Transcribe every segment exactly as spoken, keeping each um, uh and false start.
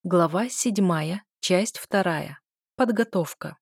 Глава седьмая, часть вторая. Подготовка.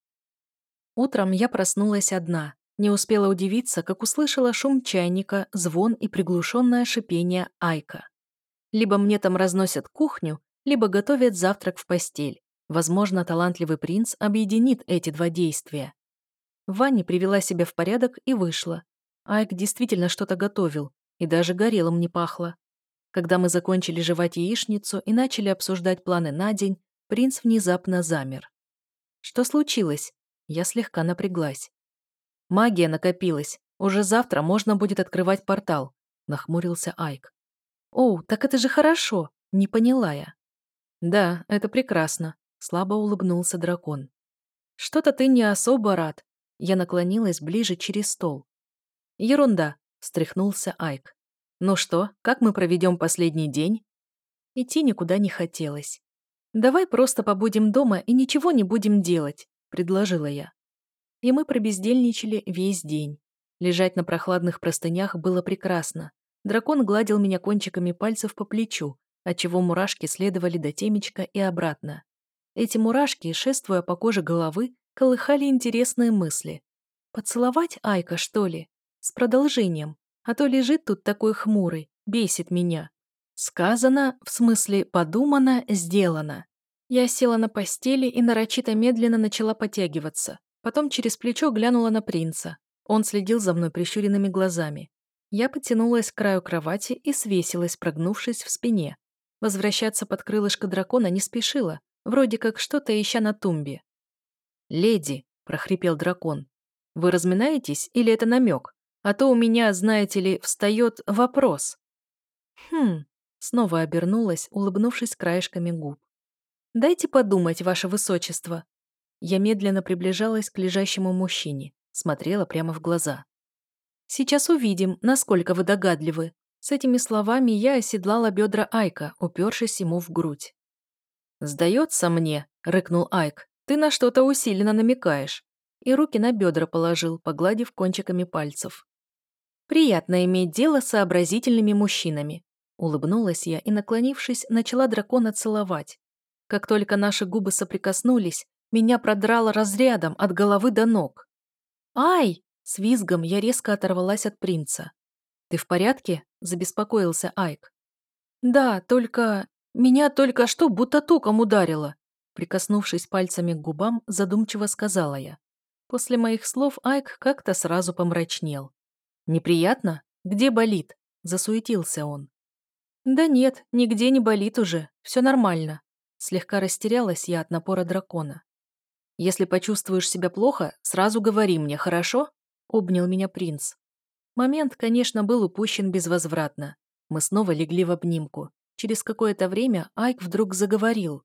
Утром я проснулась одна. Не успела удивиться, как услышала шум чайника, звон и приглушенное шипение Айка. Либо мне там разносят кухню, либо готовят завтрак в постель. Возможно, талантливый принц объединит эти два действия. В ванне привела себя в порядок и вышла. Айк действительно что-то готовил, и даже горелым не пахло. Когда мы закончили жевать яичницу и начали обсуждать планы на день, принц внезапно замер. «Что случилось?» Я слегка напряглась. «Магия накопилась. Уже завтра можно будет открывать портал», — нахмурился Айк. «Оу, так это же хорошо!» — не поняла я. «Да, это прекрасно», — слабо улыбнулся дракон. «Что-то ты не особо рад». Я наклонилась ближе через стол. «Ерунда», — встряхнулся Айк. «Ну что, как мы проведем последний день?» Идти никуда не хотелось. «Давай просто побудем дома и ничего не будем делать», — предложила я. И мы пробездельничали весь день. Лежать на прохладных простынях было прекрасно. Дракон гладил меня кончиками пальцев по плечу, отчего мурашки следовали до темечка и обратно. Эти мурашки, шествуя по коже головы, колыхали интересные мысли. Поцеловать Айка, что ли? С продолжением. А то лежит тут такой хмурый, бесит меня. Сказано, в смысле подумано, сделано. Я села на постели и нарочито медленно начала потягиваться. Потом через плечо глянула на принца. Он следил за мной прищуренными глазами. Я потянулась к краю кровати и свесилась, прогнувшись в спине. Возвращаться под крылышко дракона не спешила, вроде как что-то ища на тумбе. «Леди», — прохрипел дракон, — «вы разминаетесь или это намек? А то у меня, знаете ли, встает вопрос». «Хм», — снова обернулась, улыбнувшись краешками губ. «Дайте подумать, ваше высочество». Я медленно приближалась к лежащему мужчине, смотрела прямо в глаза. «Сейчас увидим, насколько вы догадливы». С этими словами я оседлала бедра Айка, упершись ему в грудь. «Сдается мне», — рыкнул Айк, — «ты на что-то усиленно намекаешь». И руки на бедра положил, погладив кончиками пальцев. «Приятно иметь дело с сообразительными мужчинами», — улыбнулась я и, наклонившись, начала дракона целовать. Как только наши губы соприкоснулись, меня продрало разрядом от головы до ног. «Ай!» — с визгом я резко оторвалась от принца. «Ты в порядке?» — забеспокоился Айк. «Да, только... Меня только что будто током ударило!» Прикоснувшись пальцами к губам, задумчиво сказала я. После моих слов Айк как-то сразу помрачнел. «Неприятно? Где болит?» — засуетился он. «Да нет, нигде не болит уже, все нормально». Слегка растерялась я от напора дракона. «Если почувствуешь себя плохо, сразу говори мне, хорошо?» — обнял меня принц. Момент, конечно, был упущен безвозвратно. Мы снова легли в обнимку. Через какое-то время Айк вдруг заговорил.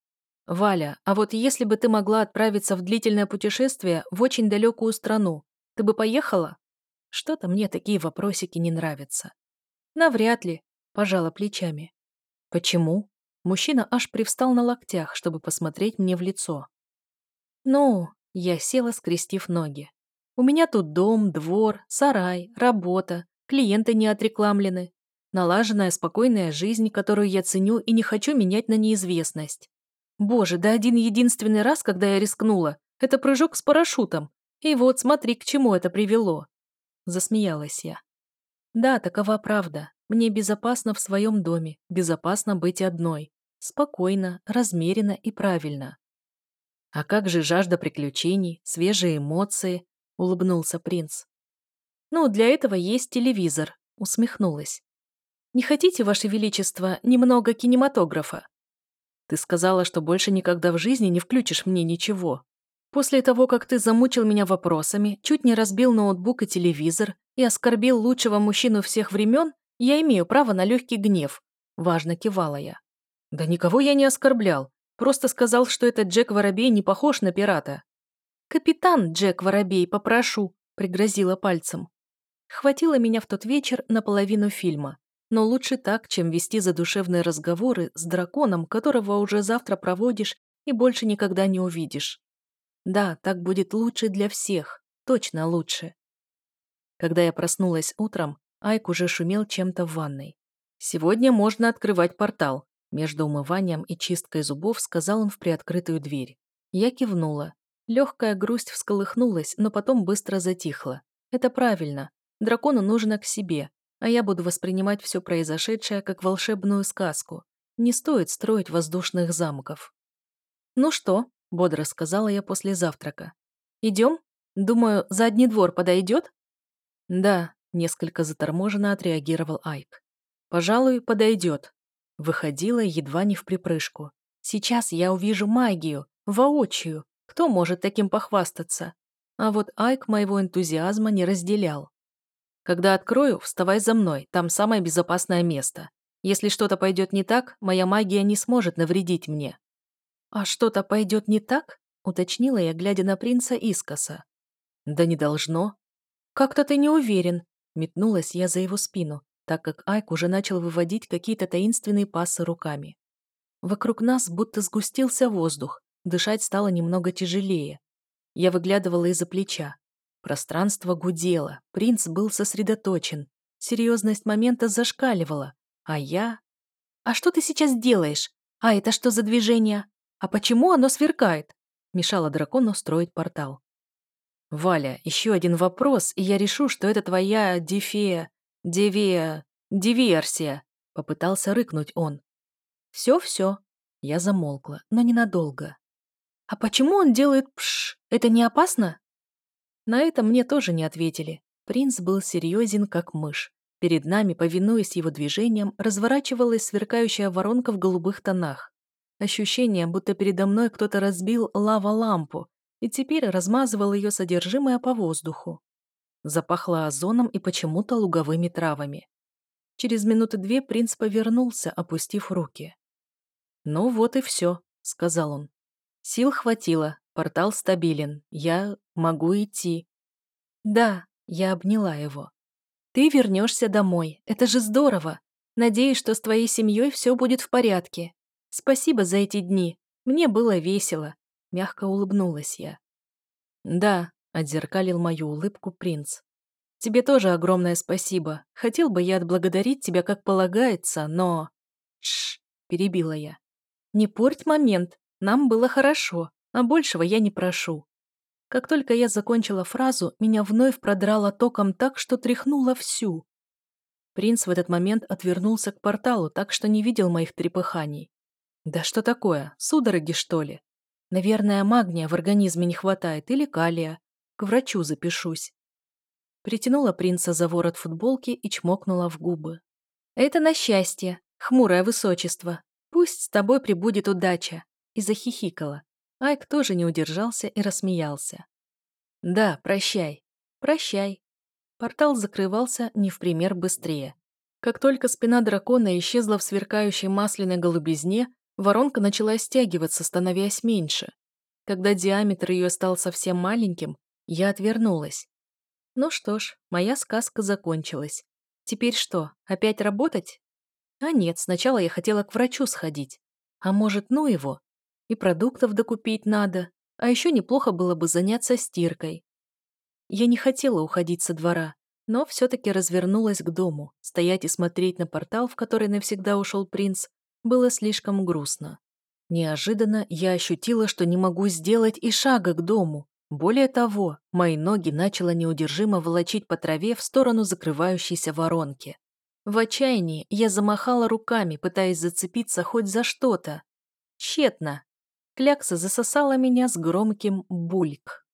«Валя, а вот если бы ты могла отправиться в длительное путешествие в очень далекую страну, ты бы поехала?» Что-то мне такие вопросики не нравятся. «Навряд ли», — пожала плечами. «Почему?» Мужчина аж привстал на локтях, чтобы посмотреть мне в лицо. «Ну...» — я села, скрестив ноги. «У меня тут дом, двор, сарай, работа, клиенты не отрекламлены, налаженная спокойная жизнь, которую я ценю и не хочу менять на неизвестность. Боже, да один единственный раз, когда я рискнула, это прыжок с парашютом. И вот смотри, к чему это привело». Засмеялась я. «Да, такова правда. Мне безопасно в своем доме, безопасно быть одной. Спокойно, размеренно и правильно». «А как же жажда приключений, свежие эмоции?» — улыбнулся принц. «Ну, для этого есть телевизор», — усмехнулась. «Не хотите, Ваше Величество, немного кинематографа?» «Ты сказала, что больше никогда в жизни не включишь мне ничего. После того, как ты замучил меня вопросами, чуть не разбил ноутбук и телевизор и оскорбил лучшего мужчину всех времен, я имею право на легкий гнев», — важно кивала я. «Да никого я не оскорблял. Просто сказал, что этот Джек Воробей не похож на пирата». «Капитан Джек Воробей, попрошу», — пригрозила пальцем. Хватило меня в тот вечер на половину фильма. Но лучше так, чем вести задушевные разговоры с драконом, которого уже завтра проводишь и больше никогда не увидишь. Да, так будет лучше для всех, точно лучше. Когда я проснулась утром, Айк уже шумел чем-то в ванной. «Сегодня можно открывать портал», Между умыванием и чисткой зубов сказал он в приоткрытую дверь. Я кивнула. Легкая грусть всколыхнулась, но потом быстро затихла. Это правильно. Дракону нужно к себе, а я буду воспринимать все произошедшее как волшебную сказку. Не стоит строить воздушных замков. «Ну что?» – бодро сказала я после завтрака. «Идем? Думаю, задний двор подойдет?» «Да», – несколько заторможенно отреагировал Айк. «Пожалуй, подойдет». Выходила едва не в припрыжку. «Сейчас я увижу магию, воочию. Кто может таким похвастаться?» А вот Айк моего энтузиазма не разделял. «Когда открою, вставай за мной, там самое безопасное место. Если что-то пойдет не так, моя магия не сможет навредить мне». «А что-то пойдет не так?» – уточнила я, глядя на принца искоса. «Да не должно». «Как-то ты не уверен», – метнулась я за его спину, так как Айк уже начал выводить какие-то таинственные пассы руками. Вокруг нас будто сгустился воздух, дышать стало немного тяжелее. Я выглядывала из-за плеча. Пространство гудело, принц был сосредоточен, серьезность момента зашкаливала, а я... «А что ты сейчас делаешь? А это что за движение? А почему оно сверкает?» Мешало дракону строить портал. «Валя, еще один вопрос, и я решу, что это твоя дефе... деве... диверсия», — попытался рыкнуть он. «Все-все». Я замолкла, но ненадолго. «А почему он делает пш? Это не опасно?» На это мне тоже не ответили. Принц был серьезен, как мышь. Перед нами, повинуясь его движениям, разворачивалась сверкающая воронка в голубых тонах. Ощущение, будто передо мной кто-то разбил лава-лампу и теперь размазывал ее содержимое по воздуху. Запахло озоном и почему-то луговыми травами. Через минуты две принц повернулся, опустив руки. «Ну вот и все», — сказал он. «Сил хватило, портал стабилен, я могу идти». «Да», — я обняла его. «Ты вернешься домой, это же здорово. Надеюсь, что с твоей семьей все будет в порядке. Спасибо за эти дни, мне было весело», — мягко улыбнулась я. «Да», — отзеркалил мою улыбку принц. «Тебе тоже огромное спасибо. Хотел бы я отблагодарить тебя как полагается, но...» «Тш», — перебила я. «Не порть момент, нам было хорошо, а большего я не прошу». Как только я закончила фразу, меня вновь продрало током так, что тряхнуло всю. Принц в этот момент отвернулся к порталу, так что не видел моих трепыханий. «Да что такое? Судороги, что ли? Наверное, магния в организме не хватает или калия. К врачу запишусь». Притянула принца за ворот футболки и чмокнула в губы. «Это на счастье, хмурое высочество. Пусть с тобой прибудет удача». И захихикала. Айк тоже не удержался и рассмеялся. «Да, прощай. Прощай». Портал закрывался не в пример быстрее. Как только спина дракона исчезла в сверкающей масляной голубизне, воронка начала стягиваться, становясь меньше. Когда диаметр ее стал совсем маленьким, я отвернулась. Ну что ж, моя сказка закончилась. Теперь что, опять работать? А нет, сначала я хотела к врачу сходить. А может, ну его? И продуктов докупить надо. А еще неплохо было бы заняться стиркой. Я не хотела уходить со двора, но все-таки развернулась к дому. Стоять и смотреть на портал, в который навсегда ушел принц, было слишком грустно. Неожиданно я ощутила, что не могу сделать и шага к дому. Более того, мои ноги начало неудержимо волочить по траве в сторону закрывающейся воронки. В отчаянии я замахала руками, пытаясь зацепиться хоть за что-то. Тщетно. Клякса засосала меня с громким бульк.